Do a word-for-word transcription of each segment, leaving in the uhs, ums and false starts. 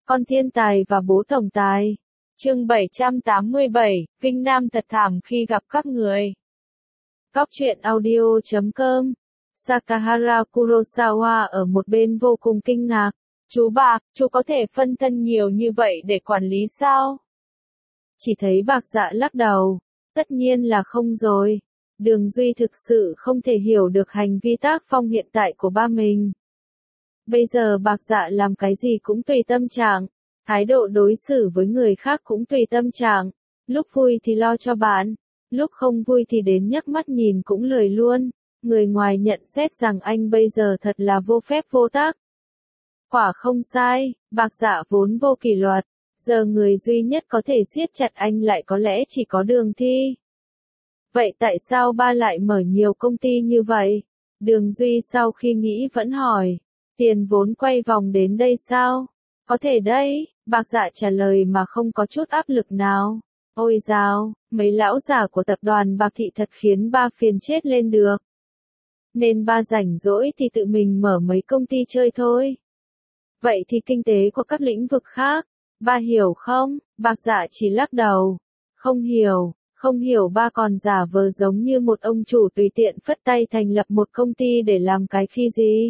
Con thiên tài và bố tổng tài. Chương bảy trăm tám mươi bảy, Vinh Nam thật thảm khi gặp các người. Cóc truyện audio chấm com. Sakahara Kurosawa ở một bên vô cùng kinh ngạc. Chú Bạc, chú có thể phân thân nhiều như vậy để quản lý sao? Chỉ thấy Bạc Dạ lắc đầu. Tất nhiên là không rồi. Đường Duy thực sự không thể hiểu được hành vi tác phong hiện tại của ba mình. Bây giờ Bạc Dạ làm cái gì cũng tùy tâm trạng, thái độ đối xử với người khác cũng tùy tâm trạng, lúc vui thì lo cho bạn, lúc không vui thì đến nhấc mắt nhìn cũng lười luôn. Người ngoài nhận xét rằng anh bây giờ thật là vô phép vô tắc. Quả không sai, Bạc Dạ vốn vô kỷ luật, giờ người duy nhất có thể siết chặt anh lại có lẽ chỉ có Đường Thi. Vậy tại sao ba lại mở nhiều công ty như vậy? Đường Duy sau khi nghĩ vẫn hỏi. Tiền vốn quay vòng đến đây sao? Có thể đấy, Bạc Dạ trả lời mà không có chút áp lực nào. Ôi dào, mấy lão già của tập đoàn Bạc Thị thật khiến ba phiền chết lên được. Nên ba rảnh rỗi thì tự mình mở mấy công ty chơi thôi. Vậy thì kinh tế của các lĩnh vực khác, ba hiểu không? Bạc Dạ chỉ lắc đầu. Không hiểu, không hiểu. Ba còn giả vờ giống như một ông chủ tùy tiện phất tay thành lập một công ty để làm cái khi gì?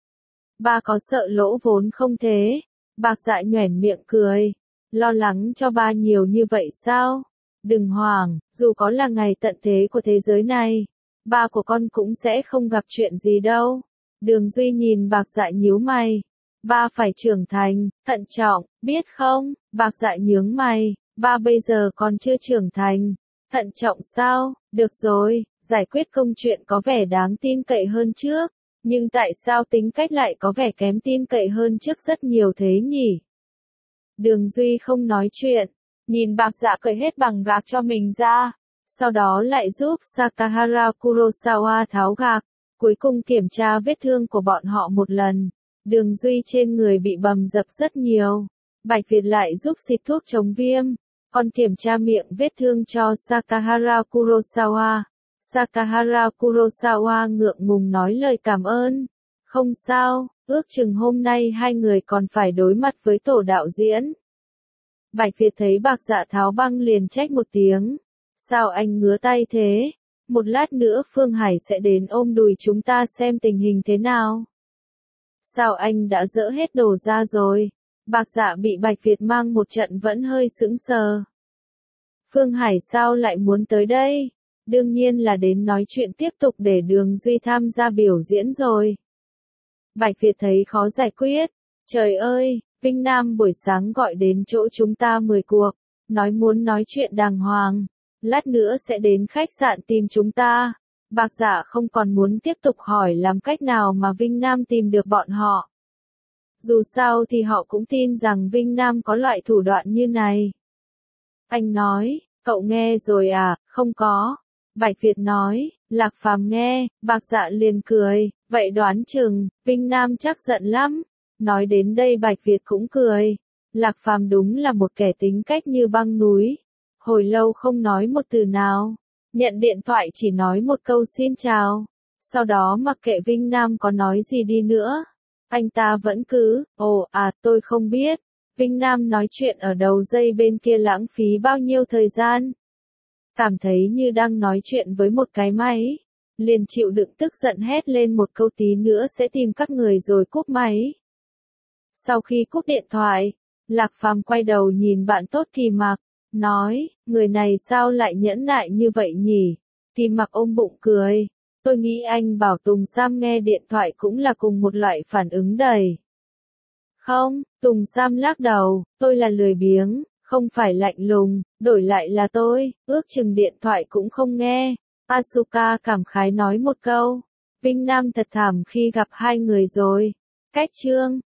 Ba có sợ lỗ vốn không thế? Bạc Dạ nhoẻn miệng cười. Lo lắng cho ba nhiều như vậy sao? Đừng hoảng, dù có là ngày tận thế của thế giới này, ba của con cũng sẽ không gặp chuyện gì đâu. Đường Duy nhìn Bạc Dạ nhíu mày. Ba phải trưởng thành, thận trọng, biết không? Bạc Dạ nhướng mày. Ba bây giờ còn chưa trưởng thành. Thận trọng sao? Được rồi, giải quyết công chuyện có vẻ đáng tin cậy hơn trước. Nhưng tại sao tính cách lại có vẻ kém tin cậy hơn trước rất nhiều thế nhỉ? Đường Duy không nói chuyện, nhìn Bạc Dạ cởi hết bằng gạc cho mình ra, sau đó lại giúp Sakahara Kurosawa tháo gạc, cuối cùng kiểm tra vết thương của bọn họ một lần. Đường Duy trên người bị bầm dập rất nhiều, Bạch Việt lại giúp xịt thuốc chống viêm, còn kiểm tra miệng vết thương cho Sakahara Kurosawa. Sakahara Kurosawa ngượng ngùng nói lời cảm ơn. Không sao, ước chừng hôm nay hai người còn phải đối mặt với tổ đạo diễn. Bạch Việt thấy Bạc Dạ tháo băng liền trách một tiếng. Sao anh ngứa tay thế? Một lát nữa Phương Hải sẽ đến ôm đùi chúng ta xem tình hình thế nào. Sao anh đã dỡ hết đồ ra rồi? Bạc Dạ bị Bạch Việt mang một trận vẫn hơi sững sờ. Phương Hải sao lại muốn tới đây? Đương nhiên là đến nói chuyện tiếp tục để Đường Duy tham gia biểu diễn rồi. Bạch Việt thấy khó giải quyết. Trời ơi, Vinh Nam buổi sáng gọi đến chỗ chúng ta mười cuộc, nói muốn nói chuyện đàng hoàng. Lát nữa sẽ đến khách sạn tìm chúng ta. Bạc Dạ không còn muốn tiếp tục hỏi làm cách nào mà Vinh Nam tìm được bọn họ. Dù sao thì họ cũng tin rằng Vinh Nam có loại thủ đoạn như này. Anh nói, cậu nghe rồi à? Không có. Bạch Việt nói, Lạc Phàm nghe. Bạc Dạ liền cười, vậy đoán chừng, Vinh Nam chắc giận lắm. Nói đến đây Bạch Việt cũng cười. Lạc Phàm đúng là một kẻ tính cách như băng núi. Hồi lâu không nói một từ nào. Nhận điện thoại chỉ nói một câu xin chào. Sau đó mặc kệ Vinh Nam có nói gì đi nữa. Anh ta vẫn cứ, ồ à tôi không biết. Vinh Nam nói chuyện ở đầu dây bên kia lãng phí bao nhiêu thời gian. Cảm thấy như đang nói chuyện với một cái máy. Liền chịu đựng tức giận hét lên một câu tí nữa sẽ tìm các người rồi cúp máy. Sau khi cúp điện thoại, Lạc Phàm quay đầu nhìn bạn tốt Kỳ Mặc, nói, người này sao lại nhẫn nại như vậy nhỉ? Kỳ Mặc ôm bụng cười, tôi nghĩ anh bảo Tùng Sam nghe điện thoại cũng là cùng một loại phản ứng đầy. Không, Tùng Sam lắc đầu, tôi là lười biếng, không phải lạnh lùng, đổi lại là tôi, ước chừng điện thoại cũng không nghe. Asuka cảm khái nói một câu, Vinh Nam thật thảm khi gặp hai người rồi. Cách chương